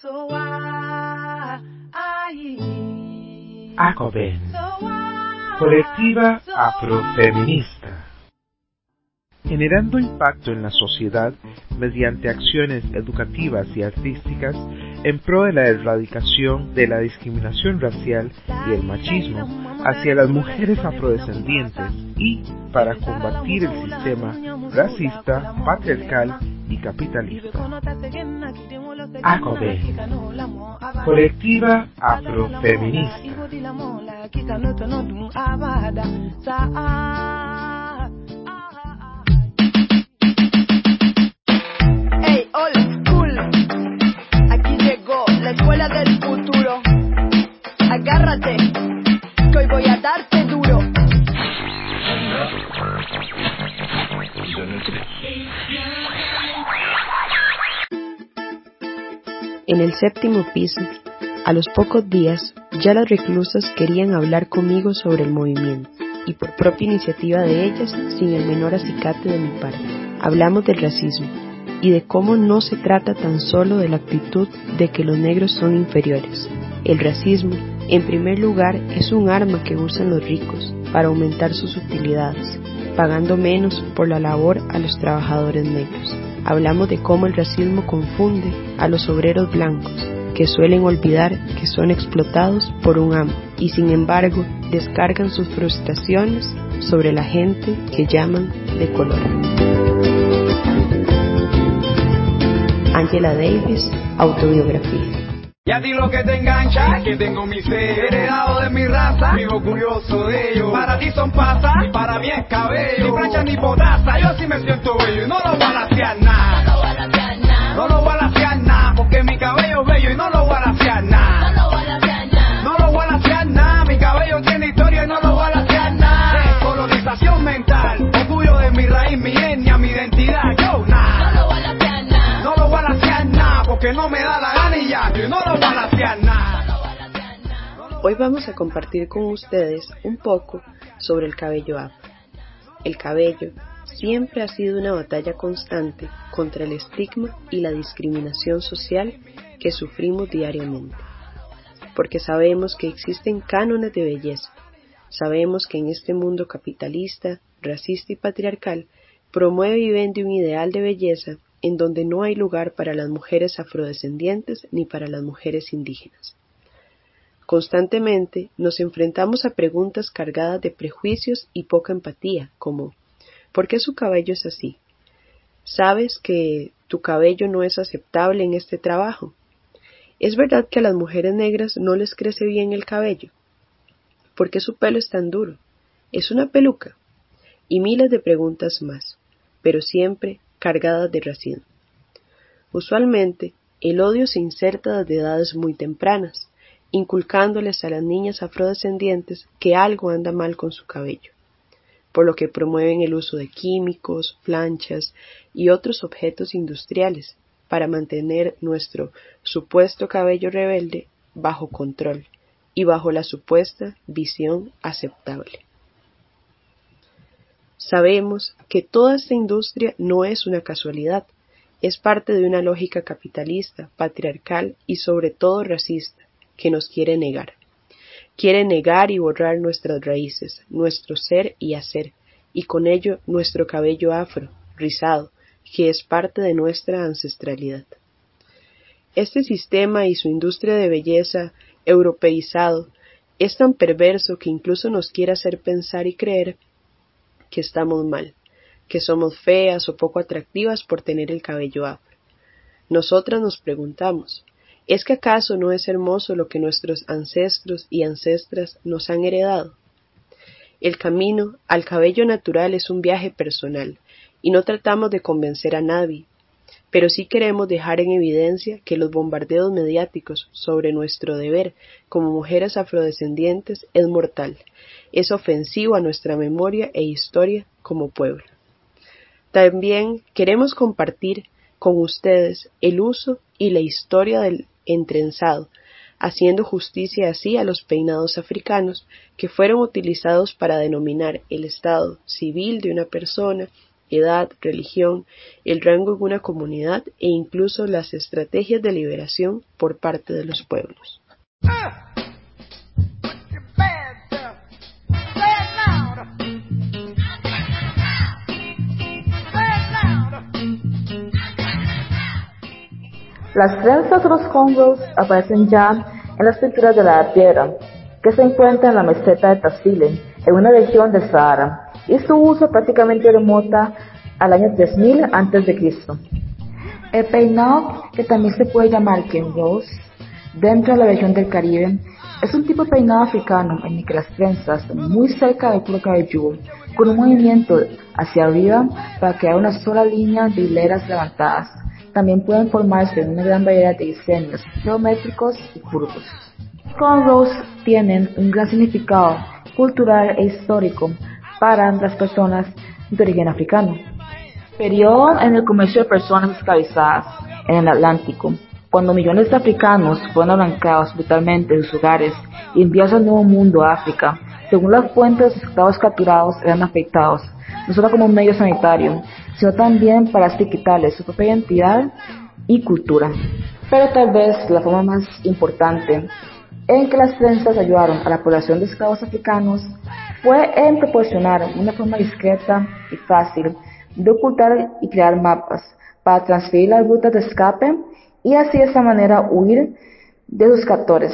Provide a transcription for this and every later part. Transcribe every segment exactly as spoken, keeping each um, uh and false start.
ACOBEN, Colectiva Afrofeminista. Generando impacto en la sociedad mediante acciones educativas y artísticas en pro de la erradicación de la discriminación racial y el machismo hacia las mujeres afrodescendientes y para combatir el sistema racista, patriarcal y capitalista. ACOBEN, Colectiva Afrofeminista. Hey, old school, aquí llegó la escuela del futuro. Agárrate, que hoy voy a darte duro. En el séptimo piso, a los pocos días, ya las reclusas querían hablar conmigo sobre el movimiento, y por propia iniciativa de ellas, sin el menor acicate de mi parte. Hablamos del racismo, y de cómo no se trata tan solo de la actitud de que los negros son inferiores. El racismo, en primer lugar, es un arma que usan los ricos para aumentar sus utilidades, pagando menos por la labor a los trabajadores negros. Hablamos de cómo el racismo confunde a los obreros blancos, que suelen olvidar que son explotados por un amo y sin embargo descargan sus frustraciones sobre la gente que llaman de color. Angela Davis, autobiografía. Y a ti lo que te engancha, que tengo mi ser heredado de mi raza, vivo curioso de ello. Para ti son pasas, para mí es cabello. Ni plancha ni potaza, yo sí me siento bello y no lo voy a lasear nada. No lo voy a lasear nada. No lo voy a lasear nada, porque mi cabello es bello y no lo voy a lasear nada. No lo voy a lasear nada. No lo voy a lasear nada, mi cabello tiene historia y no lo voy a lasear nada. Colonización mental, orgullo de mi raíz, mi etnia, mi identidad, yo nada. No lo voy a lasear nada. No lo voy a lasear nada, porque no me da la gana y ya, yo no lo voy a lasear nada. Hoy vamos a compartir con ustedes un poco sobre el cabello afro. El cabello siempre ha sido una batalla constante contra el estigma y la discriminación social que sufrimos diariamente. Porque sabemos que existen cánones de belleza. Sabemos que en este mundo capitalista, racista y patriarcal, promueve y vende un ideal de belleza en donde no hay lugar para las mujeres afrodescendientes ni para las mujeres indígenas. Constantemente nos enfrentamos a preguntas cargadas de prejuicios y poca empatía, como ¿por qué su cabello es así? ¿Sabes que tu cabello no es aceptable en este trabajo? ¿Es verdad que a las mujeres negras no les crece bien el cabello? ¿Por qué su pelo es tan duro? ¿Es una peluca? Y miles de preguntas más, pero siempre cargadas de racismo. Usualmente, el odio se inserta desde edades muy tempranas, inculcándoles a las niñas afrodescendientes que algo anda mal con su cabello, por lo que promueven el uso de químicos, planchas y otros objetos industriales para mantener nuestro supuesto cabello rebelde bajo control y bajo la supuesta visión aceptable. Sabemos que toda esta industria no es una casualidad, es parte de una lógica capitalista, patriarcal y sobre todo racista, que nos quiere negar. Quiere negar y borrar nuestras raíces, nuestro ser y hacer, y con ello nuestro cabello afro, rizado, que es parte de nuestra ancestralidad. Este sistema y su industria de belleza europeizado es tan perverso que incluso nos quiere hacer pensar y creer que estamos mal, que somos feas o poco atractivas por tener el cabello afro. Nosotras nos preguntamos, ¿es que acaso no es hermoso lo que nuestros ancestros y ancestras nos han heredado? El camino al cabello natural es un viaje personal y no tratamos de convencer a nadie, pero sí queremos dejar en evidencia que los bombardeos mediáticos sobre nuestro deber como mujeres afrodescendientes es mortal, es ofensivo a nuestra memoria e historia como pueblo. También queremos compartir con ustedes el uso y la historia del entrenzado, haciendo justicia así a los peinados africanos que fueron utilizados para denominar el estado civil de una persona edad, religión, el rango en una comunidad e incluso las estrategias de liberación por parte de los pueblos. Las trenzas o los cornrows aparecen ya en las pinturas de la piedra, que se encuentra en la meseta de Tafile, en una región del Sahara, y su uso prácticamente remota al año tres mil antes de Cristo. El peinado, que también se puede llamar cornrows, dentro de la región del Caribe, es un tipo de peinado africano en el que las trenzas muy cerca del cuero cabelludo, con un movimiento hacia arriba para crear una sola línea de hileras levantadas. También pueden formarse en una gran variedad de diseños geométricos y curvos. Los cornrows tienen un gran significado cultural e histórico para las personas de origen africano. Periodo en el comercio de personas esclavizadas en el Atlántico, cuando millones de africanos fueron arrancados brutalmente de sus hogares y enviados al Nuevo Mundo, a África. Según las fuentes, los esclavos capturados eran afectados, no solo como un medio sanitario, sino también para quitarles su propia identidad y cultura. Pero tal vez la forma más importante en que las trenzas ayudaron a la población de esclavos africanos fue en proporcionar una forma discreta y fácil de ocultar y crear mapas para transferir las rutas de escape y así de esa manera huir de sus captores.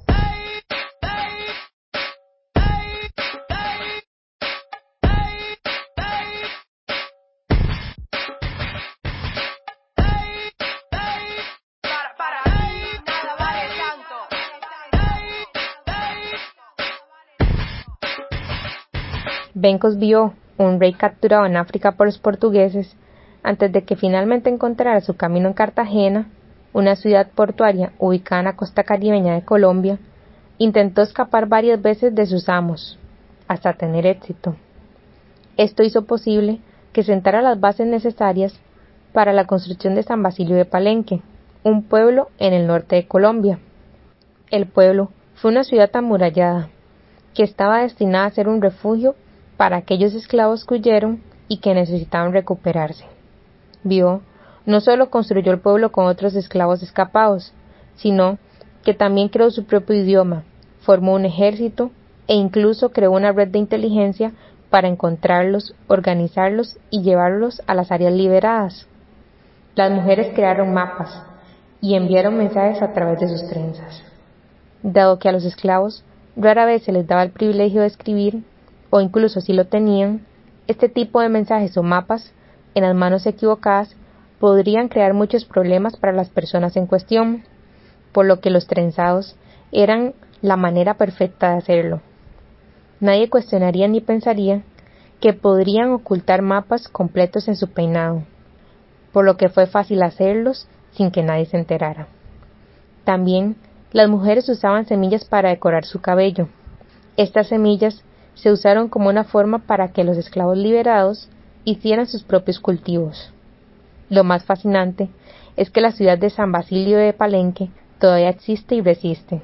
Bencos vio un rey capturado en África por los portugueses antes de que finalmente encontrara su camino en Cartagena, una ciudad portuaria ubicada en la costa caribeña de Colombia. Intentó escapar varias veces de sus amos, hasta tener éxito. Esto hizo posible que sentara las bases necesarias para la construcción de San Basilio de Palenque, un pueblo en el norte de Colombia. El pueblo fue una ciudad amurallada, que estaba destinada a ser un refugio para aquellos esclavos que huyeron y que necesitaban recuperarse. Vio no solo construyó el pueblo con otros esclavos escapados, sino que también creó su propio idioma, formó un ejército e incluso creó una red de inteligencia para encontrarlos, organizarlos y llevarlos a las áreas liberadas. Las mujeres crearon mapas y enviaron mensajes a través de sus trenzas. Dado que a los esclavos rara vez se les daba el privilegio de escribir, o incluso si lo tenían, este tipo de mensajes o mapas, en las manos equivocadas, podrían crear muchos problemas para las personas en cuestión, por lo que los trenzados eran la manera perfecta de hacerlo. Nadie cuestionaría ni pensaría que podrían ocultar mapas completos en su peinado, por lo que fue fácil hacerlos sin que nadie se enterara. También, las mujeres usaban semillas para decorar su cabello. Estas semillas se usaron como una forma para que los esclavos liberados hicieran sus propios cultivos. Lo más fascinante es que la ciudad de San Basilio de Palenque todavía existe y resiste.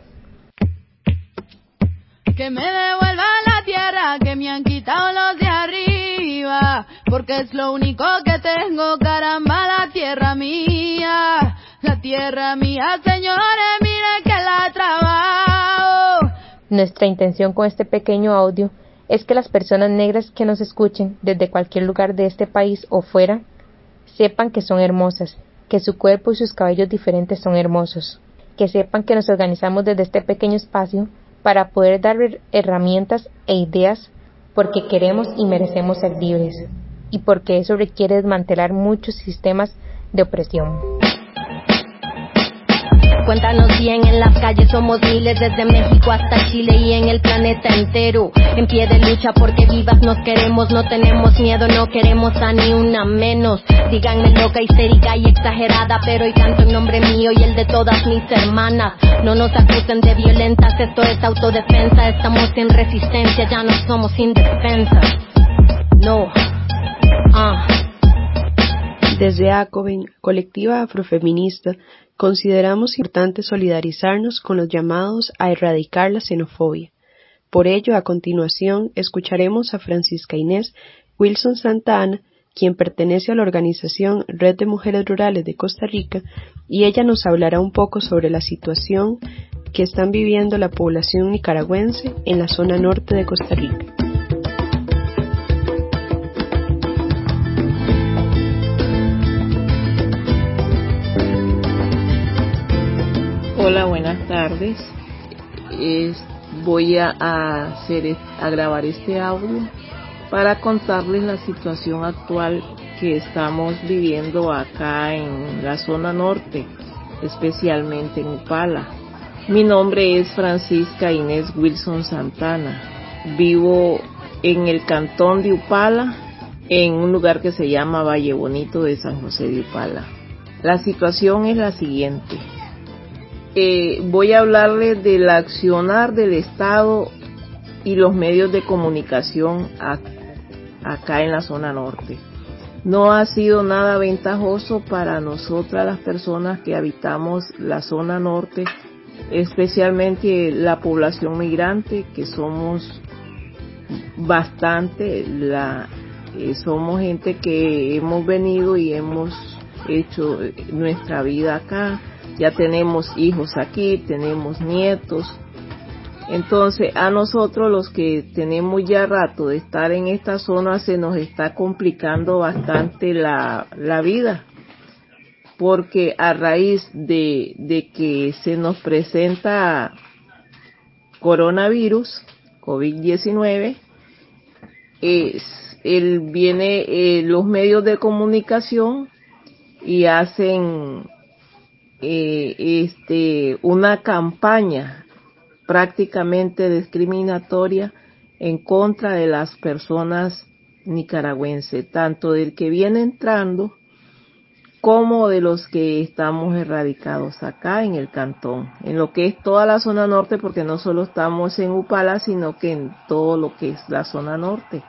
Que me devuelva la tierra que me han quitado los de arriba, porque es lo único que tengo, caramba, la tierra mía, la tierra mía, señores, miren que la trabajo. Nuestra intención con este pequeño audio es que las personas negras que nos escuchen desde cualquier lugar de este país o fuera, sepan que son hermosas, que su cuerpo y sus cabellos diferentes son hermosos, que sepan que nos organizamos desde este pequeño espacio para poder dar herramientas e ideas porque queremos y merecemos ser libres, y porque eso requiere desmantelar muchos sistemas de opresión. Cuéntanos bien, en las calles somos miles, desde México hasta Chile y en el planeta entero, en pie de lucha porque vivas nos queremos, no tenemos miedo, no queremos a ni una menos. Díganme loca, histérica y exagerada, pero hoy canto en nombre mío y el de todas mis hermanas. No nos acusen de violentas, esto es autodefensa, estamos en resistencia, ya no somos indefensas. No. Ah. Desde ACOBEN, Colectiva Afrofeminista, consideramos importante solidarizarnos con los llamados a erradicar la xenofobia. Por ello, a continuación, escucharemos a Francisca Inés Wilson Santa Ana, quien pertenece a la organización Red de Mujeres Rurales de Costa Rica, y ella nos hablará un poco sobre la situación que están viviendo la población nicaragüense en la zona norte de Costa Rica. Hola, buenas tardes. Es, voy a, hacer, a grabar este audio para contarles la situación actual que estamos viviendo acá en la zona norte, especialmente en Upala. Mi nombre es Francisca Inés Wilson Santana. Vivo en el cantón de Upala, en un lugar que se llama Valle Bonito de San José de Upala. La situación es la siguiente. Eh, voy a hablarles del accionar del Estado y los medios de comunicación a, acá en la zona norte. No ha sido nada ventajoso para nosotras las personas que habitamos la zona norte, especialmente la población migrante, que somos bastante, la, eh, somos gente que hemos venido y hemos hecho nuestra vida acá. Ya tenemos hijos aquí, tenemos nietos. Entonces, a nosotros los que tenemos ya rato de estar en esta zona se nos está complicando bastante la, la vida. Porque a raíz de, de que se nos presenta coronavirus, COVID diecinueve, es, el, viene eh, los medios de comunicación y hacen Eh, este, una campaña prácticamente discriminatoria en contra de las personas nicaragüenses, tanto del que viene entrando como de los que estamos erradicados acá en el cantón, en lo que es toda la zona norte, porque no solo estamos en Upala, sino que en todo lo que es la zona norte.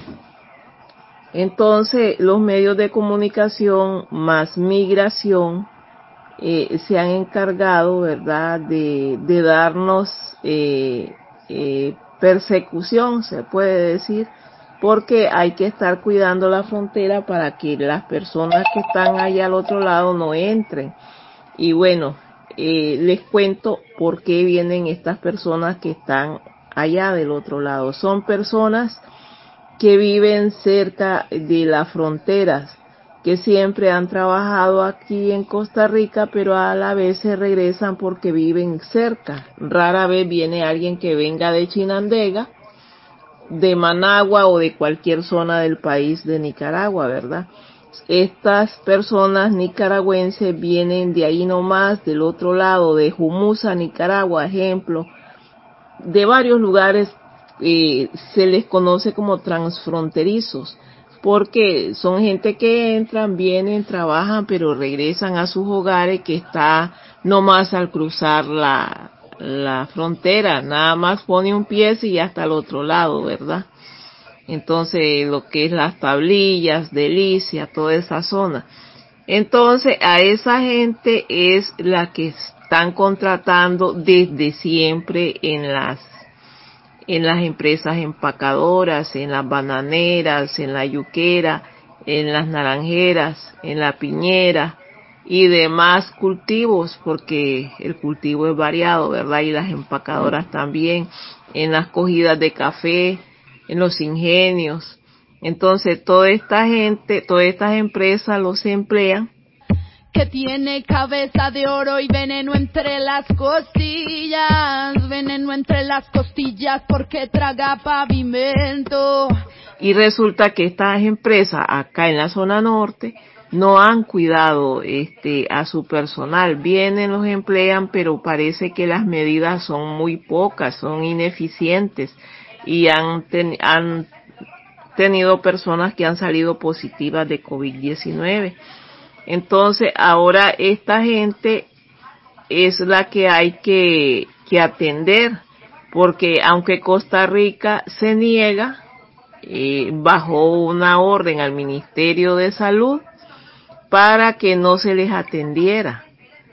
Entonces, los medios de comunicación más migración Eh, se han encargado, ¿verdad?, de, de darnos eh, eh, persecución, se puede decir, porque hay que estar cuidando la frontera para que las personas que están allá al otro lado no entren. Y bueno, eh, les cuento por qué vienen estas personas que están allá del otro lado. Son personas que viven cerca de las fronteras, que siempre han trabajado aquí en Costa Rica, pero a la vez se regresan porque viven cerca. Rara vez viene alguien que venga de Chinandega, de Managua o de cualquier zona del país de Nicaragua, ¿verdad? Estas personas nicaragüenses vienen de ahí nomás, del otro lado, de Jumusa, Nicaragua, ejemplo, de varios lugares. Eh, se les conoce como transfronterizos, porque son gente que entran, vienen, trabajan, pero regresan a sus hogares, que está nomás al cruzar la, la frontera, nada más pone un pie y ya está al otro lado, ¿verdad? Entonces, lo que es las Tablillas, Delicia, toda esa zona. Entonces, a esa gente es la que están contratando desde siempre en las en las empresas empacadoras, en las bananeras, en la yuquera, en las naranjeras, en la piñera y demás cultivos, porque el cultivo es variado, ¿verdad? Y las empacadoras también, en las cogidas de café, en los ingenios. Entonces, toda esta gente, todas estas empresas los emplean, que tiene cabeza de oro y veneno entre las costillas, veneno entre las costillas porque traga pavimento. Y resulta que estas empresas acá en la zona norte no han cuidado este a su personal. Vienen, los emplean, pero parece que las medidas son muy pocas, son ineficientes y han, ten, han tenido personas que han salido positivas de COVID diecinueve. Entonces, ahora esta gente es la que hay que, que atender, porque aunque Costa Rica se niega, eh, bajó una orden al Ministerio de Salud para que no se les atendiera,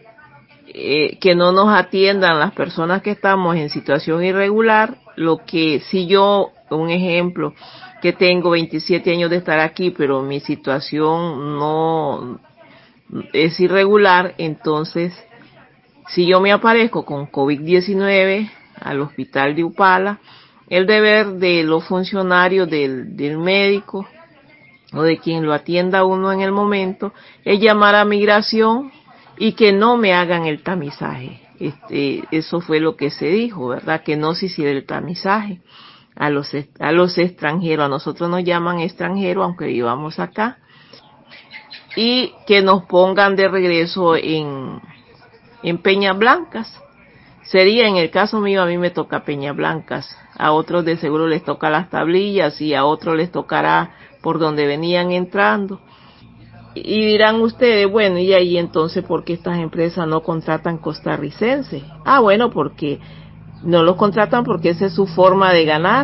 eh, que no nos atiendan las personas que estamos en situación irregular. Lo que, si yo, un ejemplo, que tengo veintisiete años de estar aquí, pero mi situación no es irregular, entonces si yo me aparezco con COVID diecinueve al hospital de Upala, el deber de los funcionarios del, del médico o de quien lo atienda a uno en el momento es llamar a migración y que no me hagan el tamizaje. Este, eso fue lo que se dijo, ¿verdad? Que no se hiciera el tamizaje a los, a los extranjeros. A nosotros nos llaman extranjeros aunque vivamos acá. Y que nos pongan de regreso en, en Peñas Blancas. Sería en el caso mío, a mí me toca Peñas Blancas. A otros de seguro les toca las tablillas y a otros les tocará por donde venían entrando. Y dirán ustedes, bueno, y ahí entonces, ¿por qué estas empresas no contratan costarricenses? Ah, bueno, porque no los contratan porque esa es su forma de ganar.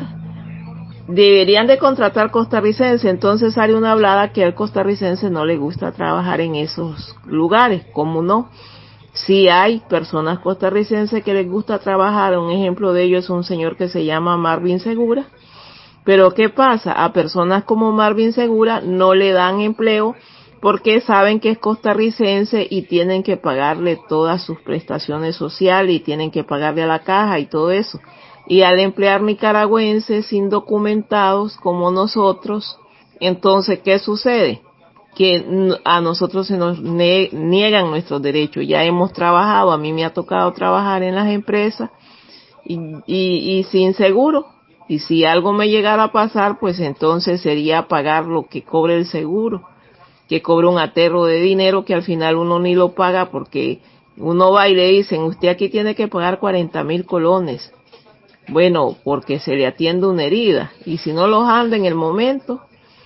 Deberían de contratar costarricenses, entonces sale una hablada que al costarricense no le gusta trabajar en esos lugares, ¿cómo no? Sí hay personas costarricenses que les gusta trabajar, un ejemplo de ello es un señor que se llama Marvin Segura, pero ¿qué pasa? A personas como Marvin Segura no le dan empleo porque saben que es costarricense y tienen que pagarle todas sus prestaciones sociales y tienen que pagarle a la caja y todo eso. Y al emplear nicaragüenses indocumentados como nosotros, entonces, ¿qué sucede? Que a nosotros se nos niegan nuestros derechos. Ya hemos trabajado, a mí me ha tocado trabajar en las empresas y, y, y sin seguro. Y si algo me llegara a pasar, pues entonces sería pagar lo que cobre el seguro, que cobra un aterro de dinero que al final uno ni lo paga porque uno va y le dicen, usted aquí tiene que pagar cuarenta mil colones. Bueno, porque se le atiende una herida. Y si no los anda en el momento,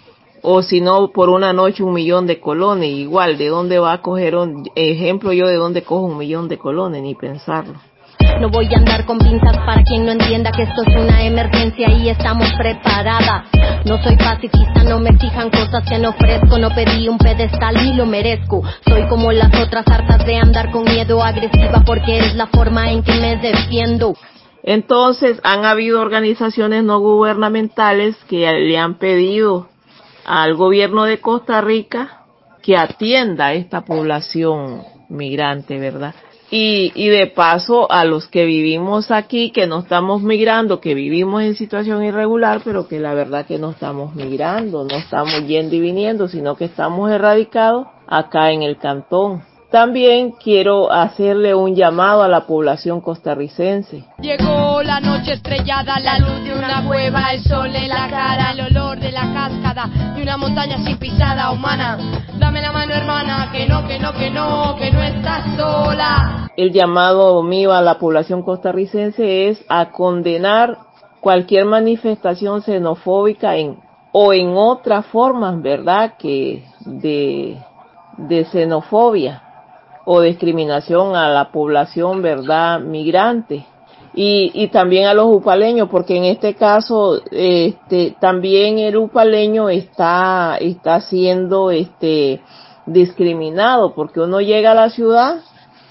o si no por una noche un millón de colones, igual, ¿de dónde va a coger un ejemplo yo de dónde cojo un millón de colones? Ni pensarlo. No voy a andar con pinzas para quien no entienda que esto es una emergencia y estamos preparadas. No soy pacifista, no me exijan cosas que no ofrezco. No pedí un pedestal ni lo merezco. Soy como las otras, hartas de andar con miedo, agresiva porque es la forma en que me defiendo. Entonces han habido organizaciones no gubernamentales que le han pedido al gobierno de Costa Rica que atienda a esta población migrante, ¿verdad? Y, y de paso a los que vivimos aquí, que no estamos migrando, que vivimos en situación irregular, pero que la verdad que no estamos migrando, no estamos yendo y viniendo, sino que estamos erradicados acá en el cantón. También quiero hacerle un llamado a la población costarricense. Llegó la noche estrellada, la luz de una cueva, el sol en la cara, el olor de la cascada y una montaña sin pisada humana. Dame la mano, hermana, que no, que no, que no, que no estás sola. El llamado mío a la población costarricense es a condenar cualquier manifestación xenofóbica en o en otras formas, ¿verdad?, que de, de xenofobia o discriminación a la población, ¿verdad?, migrante. Y, y también a los upaleños, porque en este caso, este, también el upaleño está, está siendo, este, discriminado, porque uno llega a la ciudad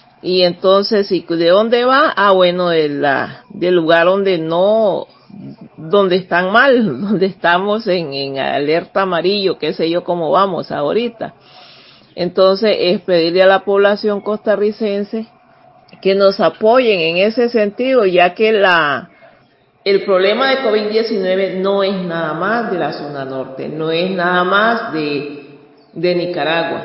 y entonces, ¿y de dónde va? Ah, bueno, de la, del lugar donde no, donde están mal, donde estamos en, en alerta amarillo, qué sé yo cómo vamos ahorita. Entonces, es pedirle a la población costarricense que nos apoyen en ese sentido, ya que la el problema de COVID diecinueve no es nada más de la zona norte, no es nada más de, de Nicaragua,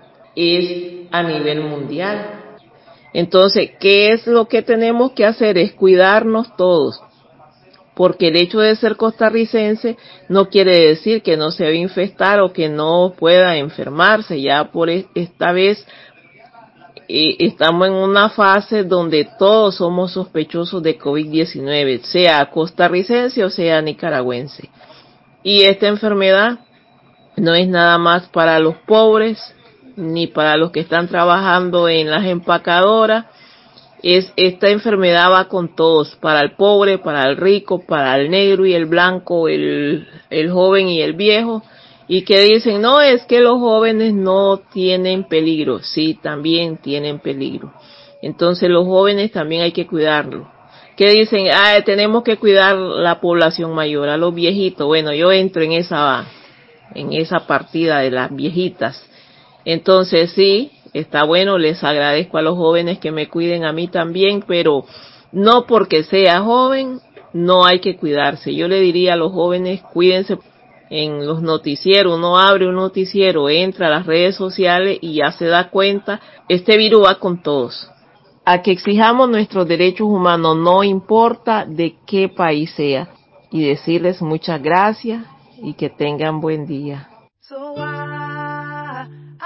es a nivel mundial. Entonces, ¿qué es lo que tenemos que hacer? Es cuidarnos todos, porque el hecho de ser costarricense no quiere decir que no se va a infectar o que no pueda enfermarse. Ya por esta vez eh, estamos en una fase donde todos somos sospechosos de COVID diecinueve, sea costarricense o sea nicaragüense. Y esta enfermedad no es nada más para los pobres, ni para los que están trabajando en las empacadoras. Es, esta enfermedad va con todos, para el pobre, para el rico, para el negro y el blanco, el, el joven y el viejo, y que dicen, no, es que los jóvenes no tienen peligro. Sí, también tienen peligro. Entonces los jóvenes también hay que cuidarlos. que dicen, ah, tenemos que cuidar la población mayor, a los viejitos. Bueno, yo entro en esa, en esa partida de las viejitas. Entonces sí, está bueno, les agradezco a los jóvenes que me cuiden a mí también, pero no porque sea joven, no hay que cuidarse. Yo le diría a los jóvenes, cuídense. En los noticieros, uno abre un noticiero, entra a las redes sociales y ya se da cuenta, este virus va con todos. A que exijamos nuestros derechos humanos, no importa de qué país sea. Y decirles muchas gracias y que tengan buen día.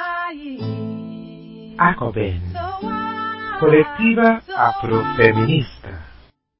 ACOBEN, Colectiva Afrofeminista.